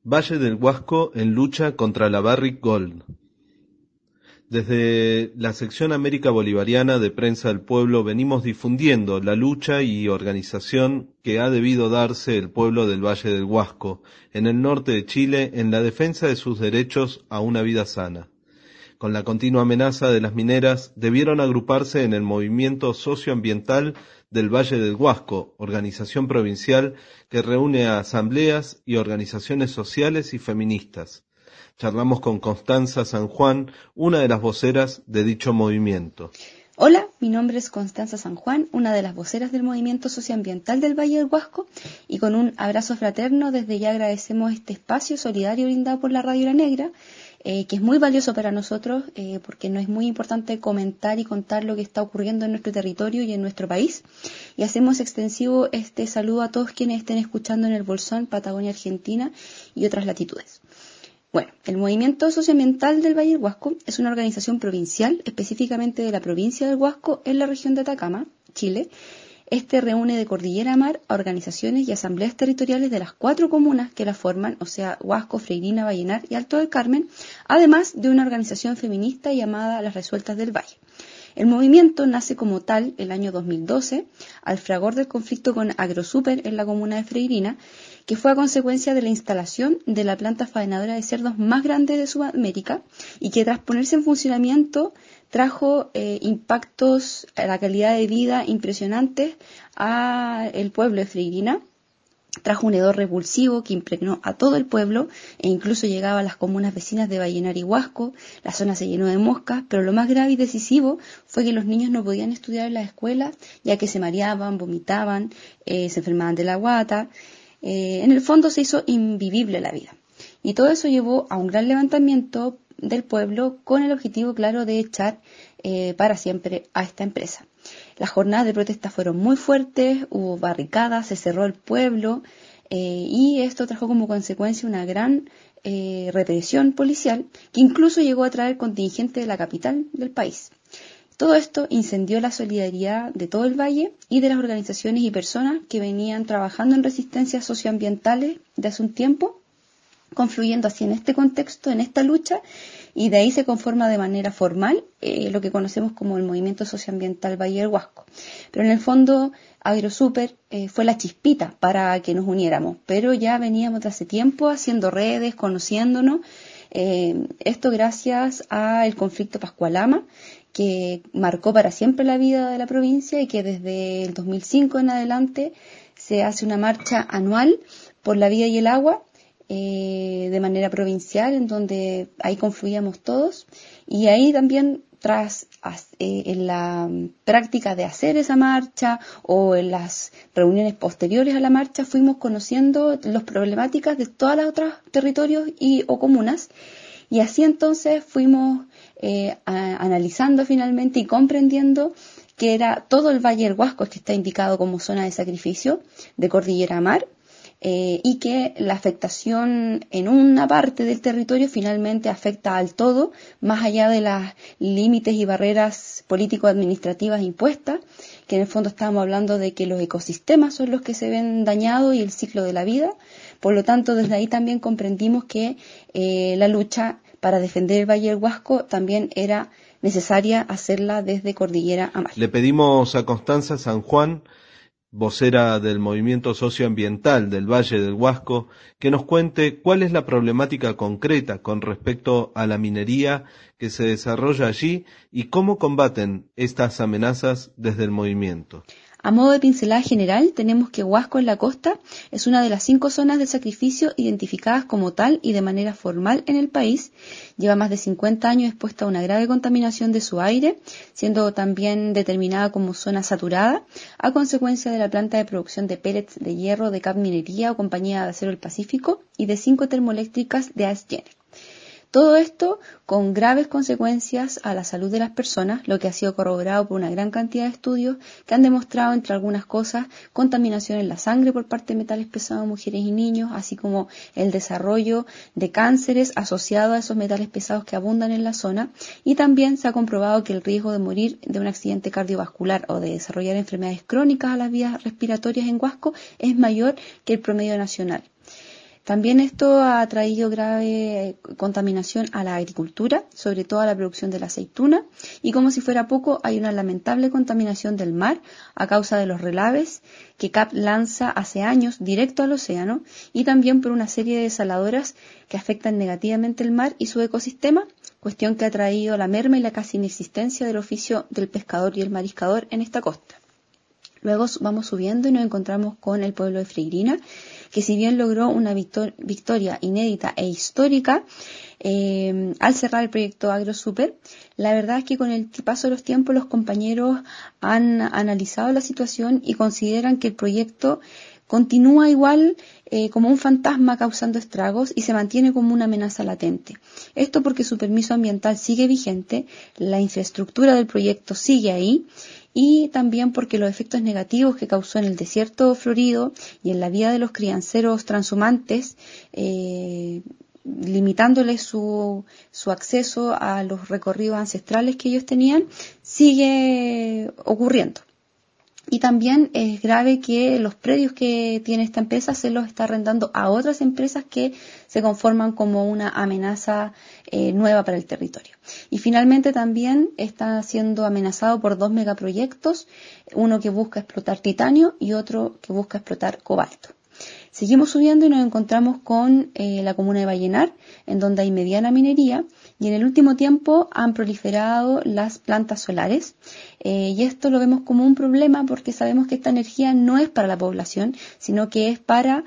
Valle del Huasco en lucha contra la Barrick Gold. Desde la sección América Bolivariana de Prensa del Pueblo venimos difundiendo la lucha y organización que ha debido darse el pueblo del Valle del Huasco, en el norte de Chile, en la defensa de sus derechos a una vida sana. Con la continua amenaza de las mineras, debieron agruparse en el movimiento socioambiental del Valle del Huasco, organización provincial que reúne a asambleas y organizaciones sociales y feministas. Charlamos con Constanza San Juan, una de las voceras de dicho movimiento. Hola, mi nombre es Constanza San Juan, una de las voceras del movimiento socioambiental del Valle del Huasco, y con un abrazo fraterno desde ya agradecemos este espacio solidario brindado por la Radio La Negra, que es muy valioso para nosotros porque nos es muy importante comentar y contar lo que está ocurriendo en nuestro territorio y en nuestro país. Y hacemos extensivo este saludo a todos quienes estén escuchando en el Bolsón, Patagonia, Argentina y otras latitudes. Bueno, el Movimiento Socioambiental del Valle del Huasco es una organización provincial, específicamente de la provincia del Huasco, en la región de Atacama, Chile. Este reúne de cordillera a mar a organizaciones y asambleas territoriales de las 4 comunas que la forman, o sea, Huasco, Freirina, Vallenar y Alto del Carmen, además de una organización feminista llamada Las Resueltas del Valle. El movimiento nace como tal el año 2012, al fragor del conflicto con AgroSuper en la comuna de Freirina, que fue a consecuencia de la instalación de la planta faenadora de cerdos más grande de Sudamérica y que tras ponerse en funcionamiento trajo impactos a la calidad de vida impresionantes al pueblo de Freirina. Trajo un hedor repulsivo que impregnó a todo el pueblo e incluso llegaba a las comunas vecinas de Vallenar y Huasco. La zona se llenó de moscas, pero lo más grave y decisivo fue que los niños no podían estudiar en la escuela ya que se mareaban, vomitaban, se enfermaban de la guata. En el fondo se hizo invivible la vida. Y todo eso llevó a un gran levantamiento del pueblo con el objetivo claro de echar para siempre a esta empresa. Las jornadas de protesta fueron muy fuertes, hubo barricadas, se cerró el pueblo y esto trajo como consecuencia una gran represión policial que incluso llegó a traer contingente de la capital del país. Todo esto incendió la solidaridad de todo el valle y de las organizaciones y personas que venían trabajando en resistencias socioambientales de hace un tiempo, confluyendo así en este contexto, en esta lucha, y de ahí se conforma de manera formal lo que conocemos como el Movimiento Socioambiental Valle del Huasco. Pero en el fondo AgroSuper fue la chispita para que nos uniéramos, pero ya veníamos de hace tiempo haciendo redes, conociéndonos, esto gracias al conflicto Pascualama, que marcó para siempre la vida de la provincia y que desde el 2005 en adelante se hace una marcha anual por la vida y el agua, de manera provincial, en donde ahí confluíamos todos, y ahí también en la práctica de hacer esa marcha o en las reuniones posteriores a la marcha fuimos conociendo las problemáticas de todos los otros territorios o comunas, y así entonces fuimos analizando finalmente y comprendiendo que era todo el Valle del Huasco que está indicado como zona de sacrificio de cordillera a mar, y que la afectación en una parte del territorio finalmente afecta al todo, más allá de los límites y barreras político-administrativas impuestas, que en el fondo estábamos hablando de que los ecosistemas son los que se ven dañados y el ciclo de la vida. Por lo tanto, desde ahí también comprendimos que la lucha para defender el Valle del Huasco también era necesaria hacerla desde cordillera a mar. Le pedimos a Constanza San Juan, vocera del Movimiento Socioambiental del Valle del Huasco, que nos cuente cuál es la problemática concreta con respecto a la minería que se desarrolla allí y cómo combaten estas amenazas desde el movimiento. A modo de pincelada general, tenemos que Huasco en la costa es una de las 5 zonas de sacrificio identificadas como tal y de manera formal en el país. Lleva más de 50 años expuesta a una grave contaminación de su aire, siendo también determinada como zona saturada a consecuencia de la planta de producción de pellets de hierro de Cap Minería o Compañía de Acero del Pacífico y de 5 termoeléctricas de AES Gener. Todo esto con graves consecuencias a la salud de las personas, lo que ha sido corroborado por una gran cantidad de estudios que han demostrado, entre algunas cosas, contaminación en la sangre por parte de metales pesados en mujeres y niños, así como el desarrollo de cánceres asociados a esos metales pesados que abundan en la zona, y también se ha comprobado que el riesgo de morir de un accidente cardiovascular o de desarrollar enfermedades crónicas a las vías respiratorias en Huasco es mayor que el promedio nacional. También esto ha traído grave contaminación a la agricultura, sobre todo a la producción de la aceituna, y como si fuera poco, hay una lamentable contaminación del mar a causa de los relaves que CAP lanza hace años directo al océano, y también por una serie de desaladoras que afectan negativamente el mar y su ecosistema, cuestión que ha traído la merma y la casi inexistencia del oficio del pescador y el mariscador en esta costa. Luego vamos subiendo y nos encontramos con el pueblo de Freirina, que si bien logró una victoria inédita e histórica al cerrar el proyecto AgroSuper, la verdad es que con el paso de los tiempos los compañeros han analizado la situación y consideran que el proyecto continúa igual como un fantasma causando estragos y se mantiene como una amenaza latente. Esto porque su permiso ambiental sigue vigente, la infraestructura del proyecto sigue ahí, y también porque los efectos negativos que causó en el desierto florido y en la vida de los crianceros transhumantes, limitándoles su acceso a los recorridos ancestrales que ellos tenían, sigue ocurriendo. Y también es grave que los predios que tiene esta empresa se los está arrendando a otras empresas que se conforman como una amenaza nueva para el territorio. Y finalmente también está siendo amenazado por 2 megaproyectos, uno que busca explotar titanio y otro que busca explotar cobalto. Seguimos subiendo y nos encontramos con la comuna de Vallenar, en donde hay mediana minería, y en el último tiempo han proliferado las plantas solares, y esto lo vemos como un problema porque sabemos que esta energía no es para la población, sino que es para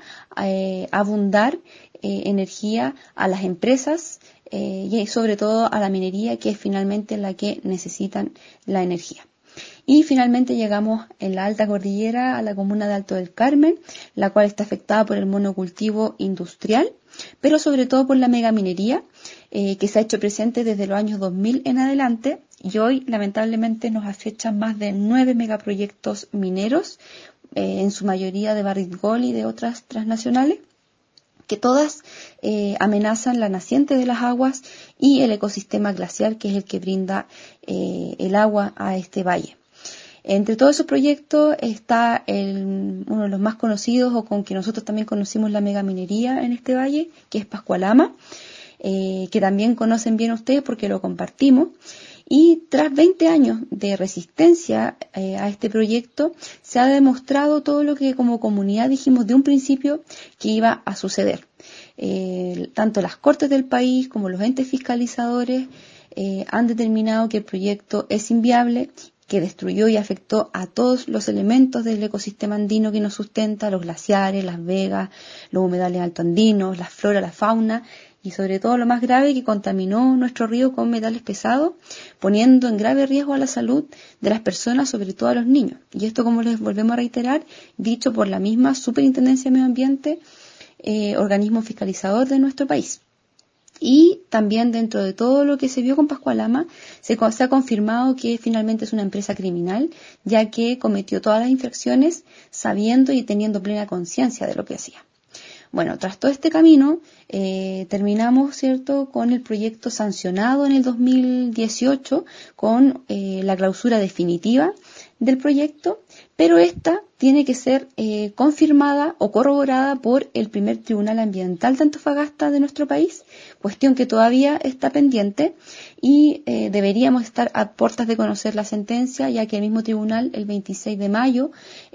abundar energía a las empresas y sobre todo a la minería, que es finalmente la que necesitan la energía. Y finalmente llegamos en la alta cordillera a la comuna de Alto del Carmen, la cual está afectada por el monocultivo industrial, pero sobre todo por la megaminería, que se ha hecho presente desde los años 2000 en adelante, y hoy lamentablemente nos acechan más de 9 megaproyectos mineros, en su mayoría de Barrick Gold y de otras transnacionales, que todas amenazan la naciente de las aguas y el ecosistema glacial, que es el que brinda el agua a este valle. Entre todos esos proyectos está uno de los más conocidos, o con que nosotros también conocimos la megaminería en este valle, que es Pascualama, que también conocen bien ustedes porque lo compartimos. Y tras 20 años de resistencia a este proyecto, se ha demostrado todo lo que como comunidad dijimos de un principio que iba a suceder. Tanto las Cortes del país como los entes fiscalizadores han determinado que el proyecto es inviable, que destruyó y afectó a todos los elementos del ecosistema andino que nos sustenta, los glaciares, las vegas, los humedales altoandinos, la flora, la fauna, y sobre todo lo más grave, que contaminó nuestro río con metales pesados, poniendo en grave riesgo a la salud de las personas, sobre todo a los niños. Y esto, como les volvemos a reiterar, dicho por la misma Superintendencia de Medio Ambiente, organismo fiscalizador de nuestro país. Y también dentro de todo lo que se vio con Pascualama, se ha confirmado que finalmente es una empresa criminal, ya que cometió todas las infracciones sabiendo y teniendo plena conciencia de lo que hacía. Bueno, tras todo este camino, terminamos, ¿cierto?, con el proyecto sancionado en el 2018, con la clausura definitiva del proyecto, pero esta tiene que ser confirmada o corroborada por el primer tribunal ambiental de Antofagasta de nuestro país, cuestión que todavía está pendiente, y deberíamos estar a puertas de conocer la sentencia, ya que el mismo tribunal el 26 de mayo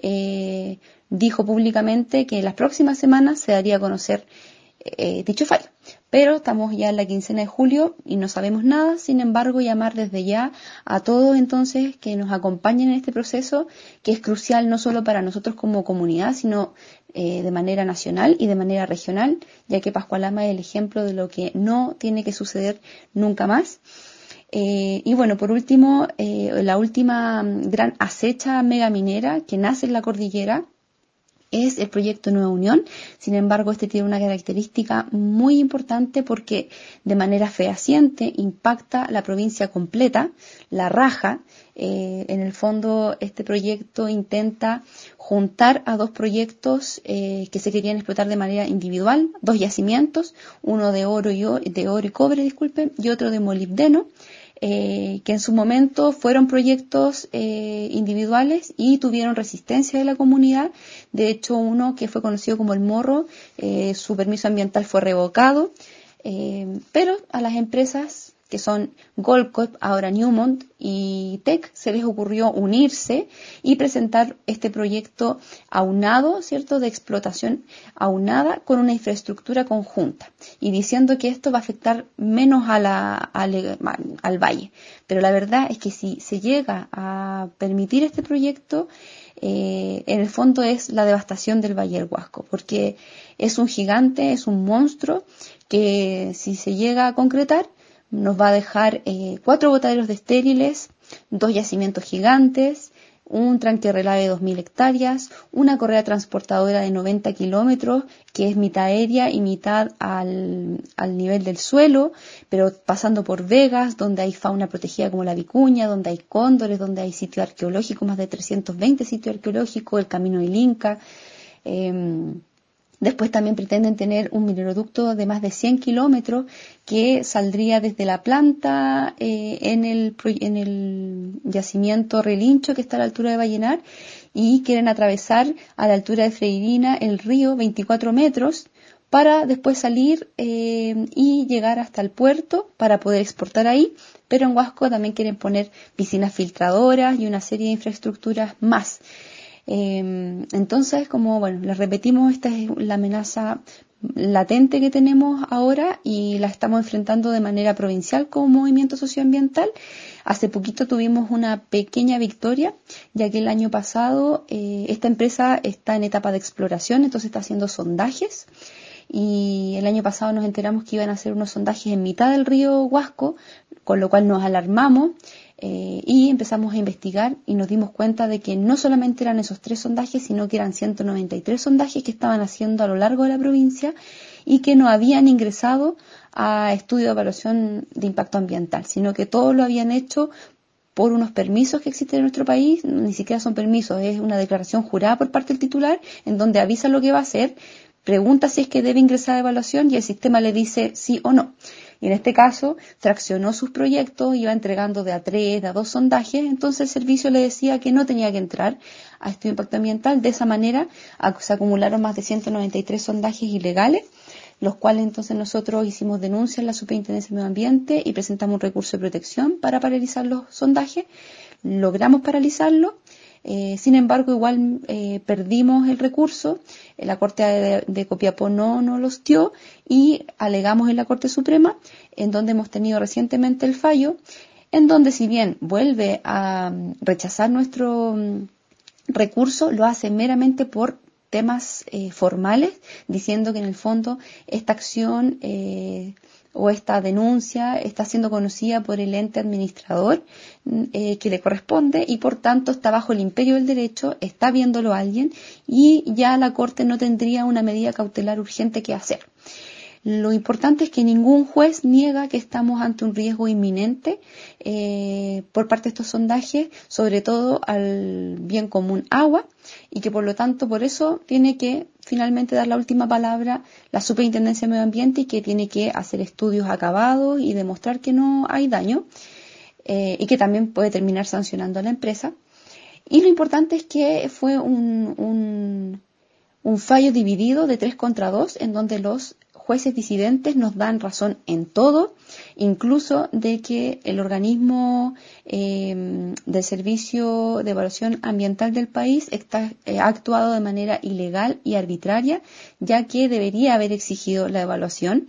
dijo públicamente que en las próximas semanas se daría a conocer dicho fallo. Pero estamos ya en la quincena de julio y no sabemos nada. Sin embargo, llamar desde ya a todos entonces que nos acompañen en este proceso, que es crucial no solo para nosotros como comunidad, sino de manera nacional y de manera regional, ya que Pascualama es el ejemplo de lo que no tiene que suceder nunca más. Y bueno, por último, la última gran acecha megaminera que nace en la cordillera es el proyecto Nueva Unión. Sin embargo, este tiene una característica muy importante porque de manera fehaciente impacta la provincia completa, la raja. En el fondo, este proyecto intenta juntar a 2 proyectos que se querían explotar de manera individual, 2 yacimientos, uno de oro y cobre, y otro de molibdeno. que en su momento fueron proyectos individuales y tuvieron resistencia de la comunidad. De hecho, uno que fue conocido como El Morro, su permiso ambiental fue revocado, pero a las empresas que son Goldcorp, ahora Newmont y Teck, se les ocurrió unirse y presentar este proyecto aunado, ¿cierto?, de explotación aunada con una infraestructura conjunta, y diciendo que esto va a afectar menos al valle. Pero la verdad es que si se llega a permitir este proyecto, en el fondo es la devastación del Valle del Huasco, porque es un gigante, es un monstruo que, si se llega a concretar, nos va a dejar 4 botaderos de estériles, 2 yacimientos gigantes, un tranque relave de 2.000 hectáreas, una correa transportadora de 90 kilómetros, que es mitad aérea y mitad al nivel del suelo, pero pasando por vegas, donde hay fauna protegida como la vicuña, donde hay cóndores, donde hay sitios arqueológicos, más de 320 sitios arqueológicos, el Camino del Inca. Después también pretenden tener un mineroducto de más de 100 kilómetros que saldría desde la planta en el yacimiento Relincho, que está a la altura de Vallenar, y quieren atravesar a la altura de Freirina el río 24 metros para después salir y llegar hasta el puerto para poder exportar ahí. Pero en Huasco también quieren poner piscinas filtradoras y una serie de infraestructuras más. Entonces, como bueno, les repetimos, esta es la amenaza latente que tenemos ahora y la estamos enfrentando de manera provincial como movimiento socioambiental. Hace poquito tuvimos una pequeña victoria, ya que el año pasado esta empresa está en etapa de exploración, entonces está haciendo sondajes, y el año pasado nos enteramos que iban a hacer unos sondajes en mitad del río Huasco, con lo cual nos alarmamos. Y empezamos a investigar y nos dimos cuenta de que no solamente eran esos 3 sondajes, sino que eran 193 sondajes que estaban haciendo a lo largo de la provincia y que no habían ingresado a estudio de evaluación de impacto ambiental, sino que todos lo habían hecho por unos permisos que existen en nuestro país. Ni siquiera son permisos, es una declaración jurada por parte del titular en donde avisa lo que va a hacer, pregunta si es que debe ingresar a evaluación y el sistema le dice sí o no. Y en este caso, fraccionó sus proyectos, iba entregando de a 3, de a 2 sondajes, entonces el servicio le decía que no tenía que entrar a estudio de impacto ambiental. De esa manera se acumularon más de 193 sondajes ilegales, los cuales entonces nosotros hicimos denuncia en la Superintendencia de Medio Ambiente y presentamos un recurso de protección para paralizar los sondajes. Logramos paralizarlo. Sin embargo, igual perdimos el recurso, la Corte de Copiapó no los dio y alegamos en la Corte Suprema, en donde hemos tenido recientemente el fallo, en donde si bien vuelve a rechazar nuestro recurso, lo hace meramente por temas formales, diciendo que en el fondo esta acción o esta denuncia está siendo conocida por el ente administrador que le corresponde y por tanto está bajo el imperio del derecho, está viéndolo alguien y ya la Corte no tendría una medida cautelar urgente que hacer. Lo importante es que ningún juez niega que estamos ante un riesgo inminente por parte de estos sondajes, sobre todo al bien común agua, y que por lo tanto por eso tiene que finalmente dar la última palabra la Superintendencia de Medio Ambiente y que tiene que hacer estudios acabados y demostrar que no hay daño y que también puede terminar sancionando a la empresa. Y lo importante es que fue un fallo dividido de 3 contra 2, en donde los jueces disidentes nos dan razón en todo, incluso de que el organismo del Servicio de Evaluación Ambiental del país ha actuado de manera ilegal y arbitraria, ya que debería haber exigido la evaluación.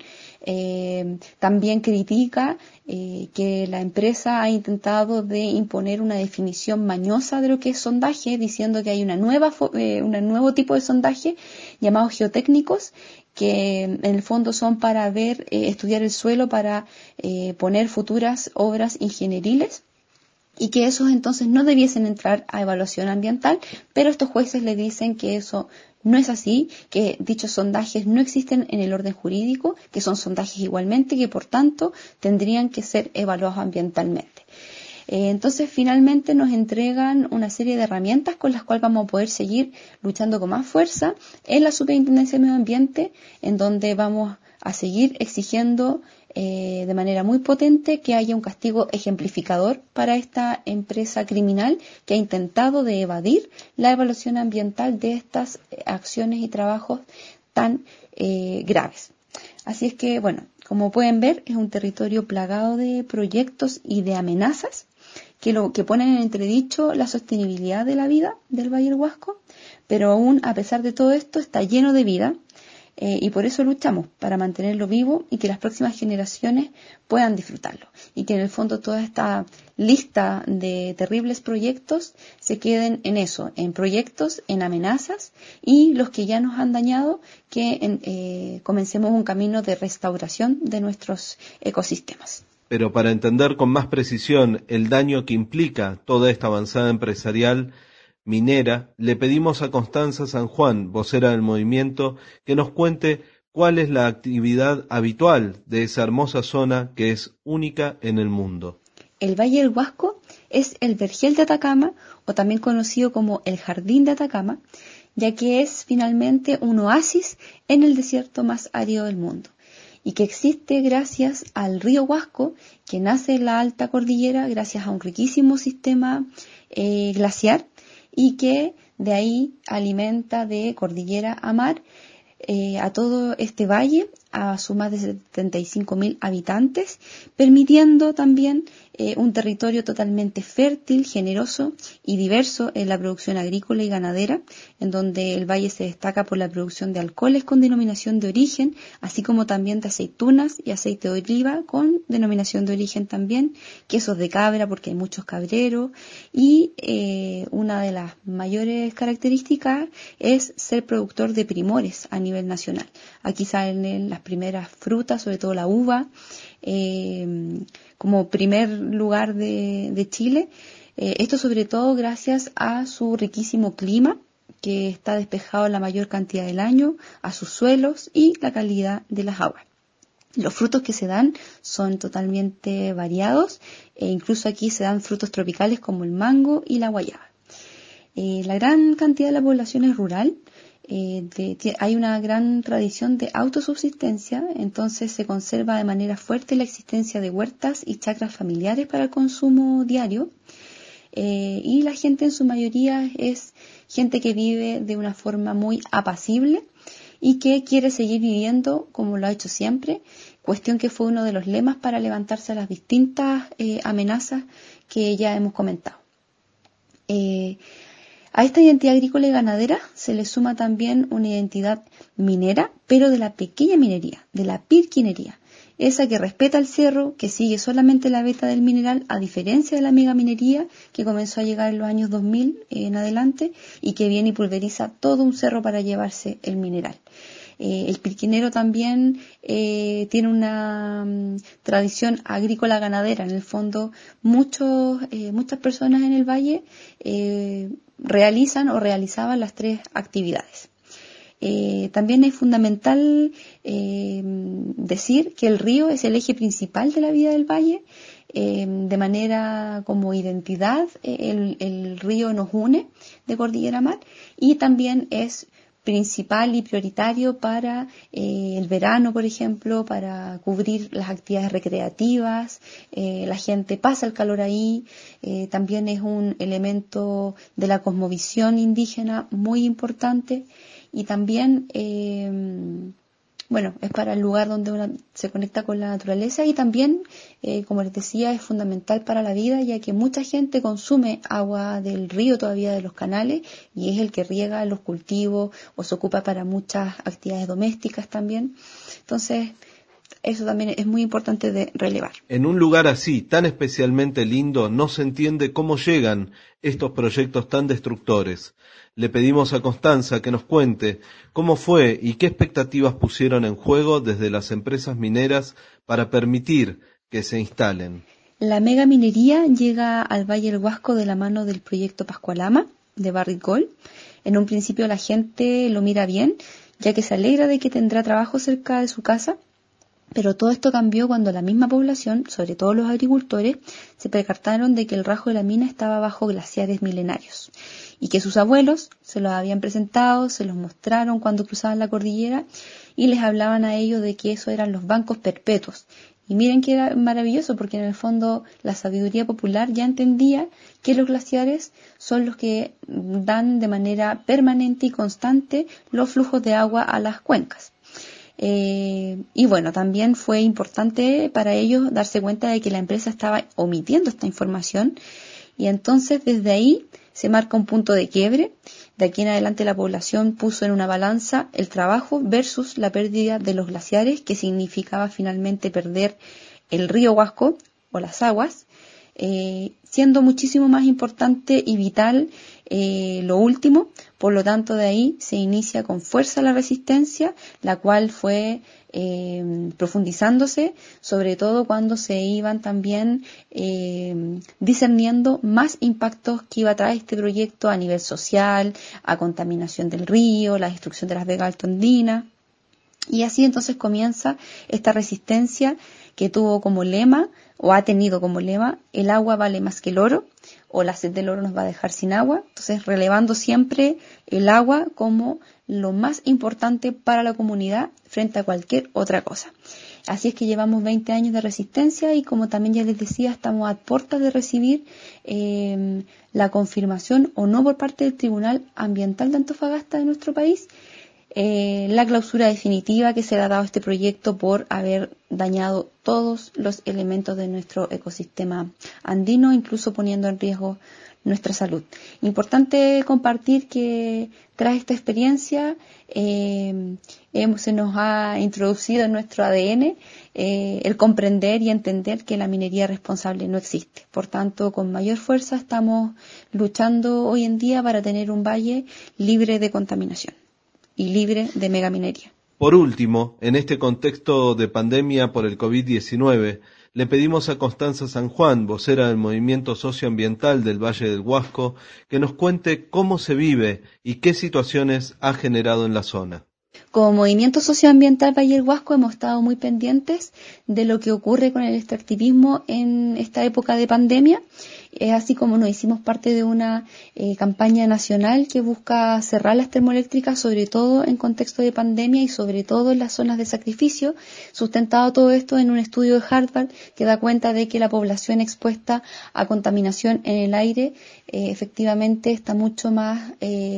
También critica que la empresa ha intentado de imponer una definición mañosa de lo que es sondaje, diciendo que hay un nuevo tipo de sondaje llamados geotécnicos, que en el fondo son para estudiar el suelo para poner futuras obras ingenieriles, y que esos entonces no debiesen entrar a evaluación ambiental, pero estos jueces le dicen que eso no es así, que dichos sondajes no existen en el orden jurídico, que son sondajes igualmente, que por tanto tendrían que ser evaluados ambientalmente. Entonces, finalmente nos entregan una serie de herramientas con las cuales vamos a poder seguir luchando con más fuerza en la Superintendencia de Medio Ambiente, en donde vamos a seguir exigiendo de manera muy potente que haya un castigo ejemplificador para esta empresa criminal que ha intentado de evadir la evaluación ambiental de estas acciones y trabajos tan graves. Así es que, bueno, como pueden ver, es un territorio plagado de proyectos y de amenazas que ponen en entredicho la sostenibilidad de la vida del Valle del Huasco, pero aún a pesar de todo esto está lleno de vida. Y por eso luchamos, para mantenerlo vivo y que las próximas generaciones puedan disfrutarlo. Y que en el fondo toda esta lista de terribles proyectos se queden en eso, en proyectos, en amenazas, y los que ya nos han dañado, que comencemos un camino de restauración de nuestros ecosistemas. Pero para entender con más precisión el daño que implica toda esta avanzada empresarial minera, le pedimos a Constanza San Juan, vocera del movimiento, que nos cuente cuál es la actividad habitual de esa hermosa zona que es única en el mundo. El Valle del Huasco es el vergel de Atacama, o también conocido como el Jardín de Atacama, ya que es finalmente un oasis en el desierto más árido del mundo, y que existe gracias al río Huasco, que nace en la alta cordillera gracias a un riquísimo sistema glaciar, y que de ahí alimenta de cordillera a mar a todo este valle, a sus más de 75.000 habitantes, permitiendo también un territorio totalmente fértil, generoso y diverso en la producción agrícola y ganadera, en donde el valle se destaca por la producción de alcoholes con denominación de origen, así como también de aceitunas y aceite de oliva con denominación de origen también, quesos de cabra porque hay muchos cabreros, y una de las mayores características es ser productor de primores a nivel nacional. Aquí salen las primeras frutas, sobre todo la uva, como primer lugar de Chile. Esto sobre todo gracias a su riquísimo clima, que está despejado la mayor cantidad del año, a sus suelos y la calidad de las aguas. Los frutos que se dan son totalmente variados, e incluso aquí se dan frutos tropicales como el mango y la guayaba. La gran cantidad de la población es rural. Hay una gran tradición de autosubsistencia, entonces se conserva de manera fuerte la existencia de huertas y chacras familiares para el consumo diario, y la gente en su mayoría es gente que vive de una forma muy apacible y que quiere seguir viviendo como lo ha hecho siempre, cuestión que fue uno de los lemas para levantarse a las distintas amenazas que ya hemos comentado. A esta identidad agrícola y ganadera se le suma también una identidad minera, pero de la pequeña minería, de la pirquinería, esa que respeta el cerro, que sigue solamente la veta del mineral, a diferencia de la megaminería que comenzó a llegar en los años 2000 en adelante y que viene y pulveriza todo un cerro para llevarse el mineral. El pirquinero también tiene una tradición agrícola ganadera. En el fondo, muchas personas en el valle realizan o realizaban las tres actividades. También es fundamental decir que el río es el eje principal de la vida del valle. De manera como identidad, el río nos une de cordillera a mar, y también es principal y prioritario para el verano, por ejemplo, para cubrir las actividades recreativas. La gente pasa el calor ahí. También es un elemento de la cosmovisión indígena muy importante, y también es para el lugar donde uno se conecta con la naturaleza, y también, como les decía, es fundamental para la vida, ya que mucha gente consume agua del río, todavía de los canales, y es el que riega los cultivos o se ocupa para muchas actividades domésticas también. Entonces, eso también es muy importante de relevar. En un lugar así, tan especialmente lindo, no se entiende cómo llegan estos proyectos tan destructores. Le pedimos a Constanza que nos cuente cómo fue y qué expectativas pusieron en juego desde las empresas mineras para permitir que se instalen. La megaminería llega al Valle del Huasco de la mano del proyecto Pascualama de Barrick Gold. En un principio la gente lo mira bien, ya que se alegra de que tendrá trabajo cerca de su casa. Pero todo esto cambió cuando la misma población, sobre todo los agricultores, se percataron de que el rajo de la mina estaba bajo glaciares milenarios y que sus abuelos se los habían presentado, se los mostraron cuando cruzaban la cordillera y les hablaban a ellos de que eso eran los bancos perpetuos. Y miren que era maravilloso, porque en el fondo la sabiduría popular ya entendía que los glaciares son los que dan de manera permanente y constante los flujos de agua a las cuencas. Y bueno, también fue importante para ellos darse cuenta de que la empresa estaba omitiendo esta información, y entonces desde ahí se marca un punto de quiebre. De aquí en adelante la población puso en una balanza el trabajo versus la pérdida de los glaciares, que significaba finalmente perder el río Huasco o las aguas, siendo muchísimo más importante y vital lo último. Por lo tanto, de ahí se inicia con fuerza la resistencia, la cual fue profundizándose, sobre todo cuando se iban también discerniendo más impactos que iba a traer este proyecto a nivel social, a contaminación del río, la destrucción de las vegas altoandinas. Y así entonces comienza esta resistencia que tuvo como lema, o ha tenido como lema, el agua vale más que el oro, o la sed del oro nos va a dejar sin agua. Entonces, relevando siempre el agua como lo más importante para la comunidad frente a cualquier otra cosa. Así es que llevamos 20 años de resistencia y, como también ya les decía, estamos a puertas de recibir la confirmación o no por parte del Tribunal Ambiental de Antofagasta de nuestro país, la clausura definitiva que se le ha dado a este proyecto por haber dañado todos los elementos de nuestro ecosistema andino, incluso poniendo en riesgo nuestra salud. Importante compartir que tras esta experiencia se nos ha introducido en nuestro ADN el comprender y entender que la minería responsable no existe. Por tanto, con mayor fuerza estamos luchando hoy en día para tener un valle libre de contaminación y libre de megaminería. Por último, en este contexto de pandemia por el COVID-19, le pedimos a Constanza San Juan, vocera del Movimiento Socioambiental del Valle del Huasco, que nos cuente cómo se vive y qué situaciones ha generado en la zona. Como Movimiento Socioambiental Valle del Huasco hemos estado muy pendientes de lo que ocurre con el extractivismo en esta época de pandemia, así como nos hicimos parte de una campaña nacional que busca cerrar las termoeléctricas, sobre todo en contexto de pandemia y sobre todo en las zonas de sacrificio, sustentado todo esto en un estudio de Harvard que da cuenta de que la población expuesta a contaminación en el aire efectivamente está mucho más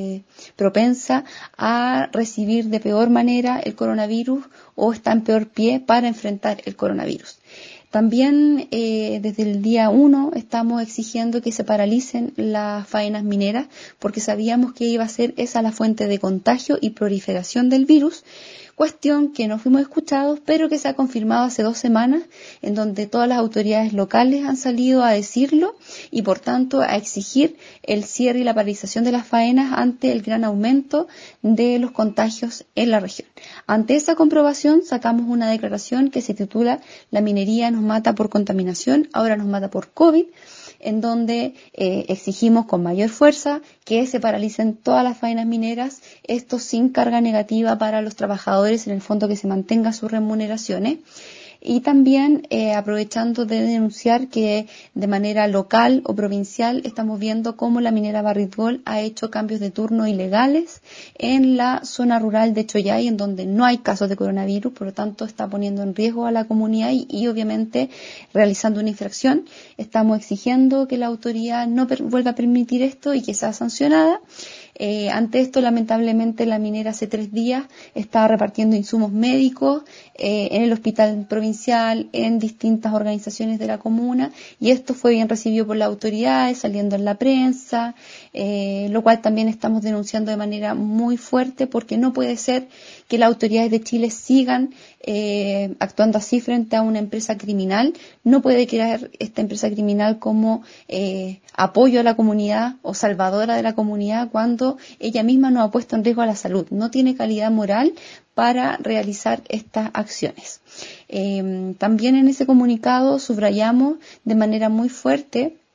propensa a recibir de peor manera el coronavirus o está en peor pie para enfrentar el coronavirus. También desde el día 1 estamos exigiendo que se paralicen las faenas mineras, porque sabíamos que iba a ser esa la fuente de contagio y proliferación del virus, cuestión que no fuimos escuchados, pero que se ha confirmado hace 2 semanas, en donde todas las autoridades locales han salido a decirlo y por tanto a exigir el cierre y la paralización de las faenas ante el gran aumento de los contagios en la región. Ante esa comprobación sacamos una declaración que se titula "La minería nos mata por contaminación, ahora nos mata por COVID", en donde exigimos con mayor fuerza que se paralicen todas las faenas mineras, esto sin carga negativa para los trabajadores, en el fondo que se mantengan sus remuneraciones. Y también aprovechando de denunciar que de manera local o provincial estamos viendo cómo la minera Barrick Gold ha hecho cambios de turno ilegales en la zona rural de Choyay, en donde no hay casos de coronavirus, por lo tanto está poniendo en riesgo a la comunidad y obviamente realizando una infracción. Estamos exigiendo que la autoridad no vuelva a permitir esto y que sea sancionada. Ante esto, lamentablemente, la minera hace 3 días estaba repartiendo insumos médicos en el hospital provincial, en distintas organizaciones de la comuna, y esto fue bien recibido por las autoridades, saliendo en la prensa, lo cual también estamos denunciando de manera muy fuerte, porque no puede ser que las autoridades de Chile sigan actuando así frente a una empresa criminal. No puede crear esta empresa criminal como apoyo a la comunidad o salvadora de la comunidad cuando ella misma nos ha puesto en riesgo a la salud. No tiene calidad moral para realizar estas acciones. También en ese comunicado subrayamos de manera muy fuerte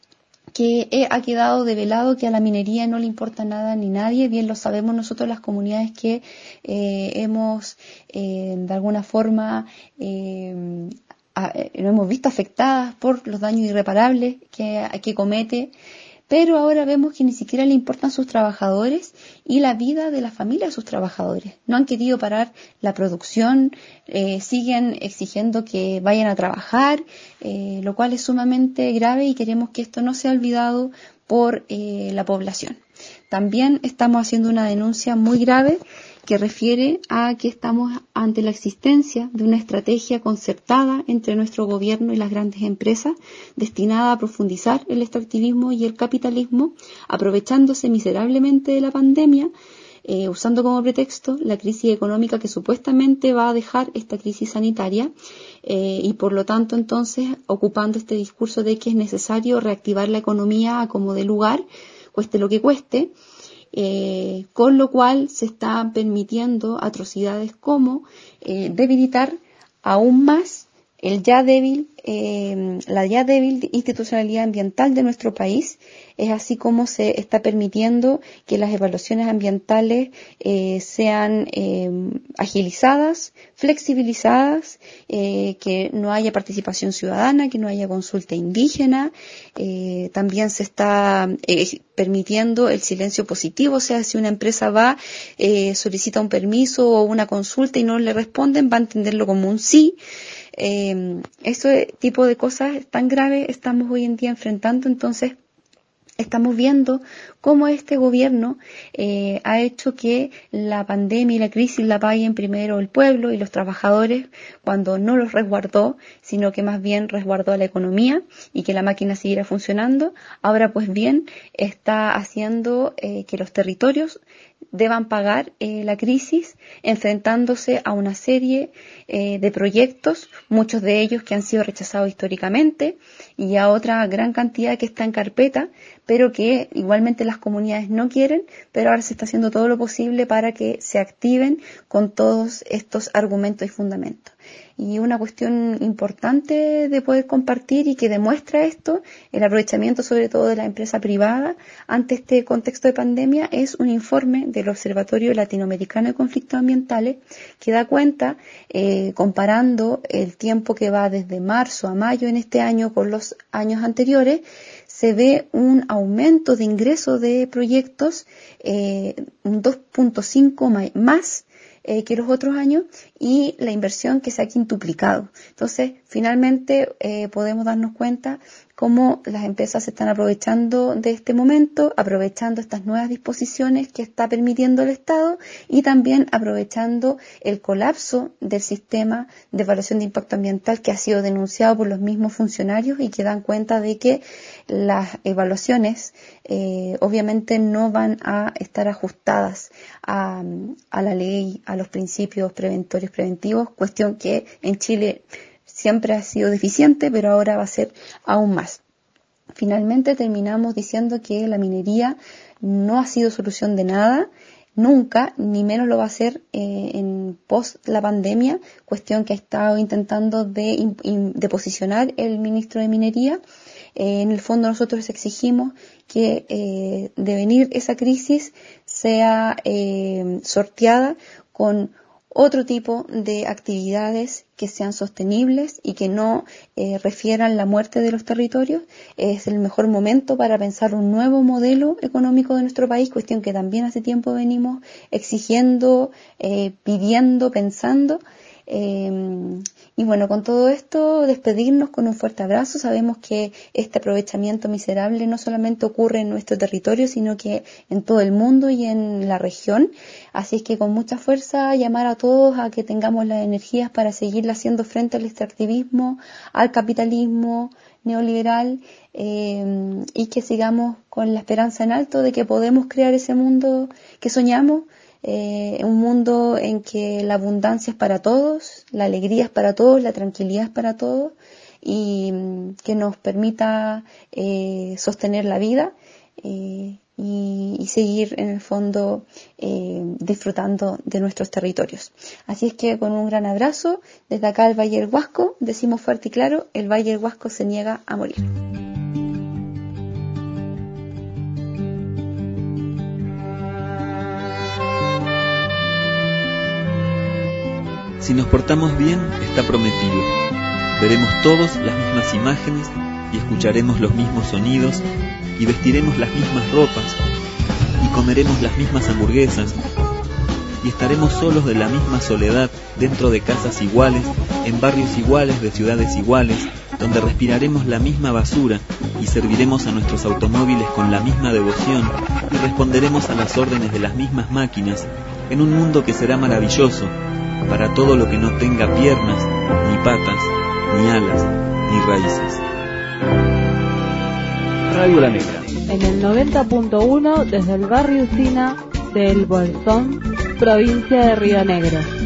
que ha quedado develado que a la minería no le importa nada ni nadie. Bien lo sabemos nosotros, las comunidades que hemos de alguna forma nos hemos visto afectadas por los daños irreparables que comete. Pero ahora vemos que ni siquiera le importan sus trabajadores y la vida de la familia de sus trabajadores. No han querido parar la producción, siguen exigiendo que vayan a trabajar, lo cual es sumamente grave y queremos que esto no sea olvidado por la población. También estamos haciendo una denuncia muy grave que refiere a que estamos ante la existencia de una estrategia concertada entre nuestro gobierno y las grandes empresas destinada a profundizar el extractivismo y el capitalismo, aprovechándose miserablemente de la pandemia, usando como pretexto la crisis económica que supuestamente va a dejar esta crisis sanitaria y por lo tanto entonces ocupando este discurso de que es necesario reactivar la economía a como dé lugar, cueste lo que cueste. Con lo cual se está permitiendo atrocidades como debilitar aún más el ya débil, la ya débil institucionalidad ambiental de nuestro país. Es así como se está permitiendo que las evaluaciones ambientales sean agilizadas, flexibilizadas, que no haya participación ciudadana, que no haya consulta indígena. También se está permitiendo el silencio positivo, o sea, si una empresa va, solicita un permiso o una consulta y no le responden, va a entenderlo como un sí. Ese tipo de cosas tan graves estamos hoy en día enfrentando, entonces estamos viendo cómo este gobierno ha hecho que la pandemia y la crisis la paguen primero el pueblo y los trabajadores cuando no los resguardó, sino que más bien resguardó a la economía y que la máquina siguiera funcionando. Ahora pues bien está haciendo que los territorios deban pagar la crisis, enfrentándose a una serie de proyectos, muchos de ellos que han sido rechazados históricamente y a otra gran cantidad que está en carpeta, pero que igualmente las comunidades no quieren, pero ahora se está haciendo todo lo posible para que se activen con todos estos argumentos y fundamentos. Y una cuestión importante de poder compartir y que demuestra esto, el aprovechamiento sobre todo de la empresa privada ante este contexto de pandemia, es un informe del Observatorio Latinoamericano de Conflictos Ambientales que da cuenta, comparando el tiempo que va desde marzo a mayo en este año con los años anteriores, se ve un aumento de ingresos de proyectos, un 2.5 más que los otros años y la inversión que se ha quintuplicado. Entonces, finalmente podemos darnos cuenta cómo las empresas se están aprovechando de este momento, aprovechando estas nuevas disposiciones que está permitiendo el Estado y también aprovechando el colapso del sistema de evaluación de impacto ambiental que ha sido denunciado por los mismos funcionarios y que dan cuenta de que las evaluaciones obviamente no van a estar ajustadas a la ley, a los principios preventorios preventivos, cuestión que en Chile siempre ha sido deficiente, pero ahora va a ser aún más. Finalmente terminamos diciendo que la minería no ha sido solución de nada, nunca, ni menos lo va a ser en post la pandemia, cuestión que ha estado intentando de posicionar el ministro de Minería. En el fondo nosotros exigimos que de venir esa crisis sea sorteada con otro tipo de actividades que sean sostenibles y que no refieran la muerte de los territorios. Es el mejor momento para pensar un nuevo modelo económico de nuestro país, cuestión que también hace tiempo venimos exigiendo, pidiendo, pensando. Y bueno, con todo esto, despedirnos con un fuerte abrazo. Sabemos que este aprovechamiento miserable no solamente ocurre en nuestro territorio, sino que en todo el mundo y en la región. Así es que con mucha fuerza llamar a todos a que tengamos las energías para seguir haciendo frente al extractivismo, al capitalismo neoliberal y que sigamos con la esperanza en alto de que podemos crear ese mundo que soñamos. Un mundo en que la abundancia es para todos, la alegría es para todos, la tranquilidad es para todos y que nos permita sostener la vida y seguir en el fondo disfrutando de nuestros territorios. Así es que con un gran abrazo desde acá al Valle del Huasco decimos fuerte y claro, el Valle del Huasco se niega a morir. Si nos portamos bien, está prometido. Veremos todos las mismas imágenes y escucharemos los mismos sonidos y vestiremos las mismas ropas y comeremos las mismas hamburguesas y estaremos solos de la misma soledad dentro de casas iguales, en barrios iguales de ciudades iguales, donde respiraremos la misma basura y serviremos a nuestros automóviles con la misma devoción y responderemos a las órdenes de las mismas máquinas, en un mundo que será maravilloso para todo lo que no tenga piernas, ni patas, ni alas, ni raíces. Radio La Negra. En el 90.1 desde el barrio Usina de El Bolsón, provincia de Río Negro.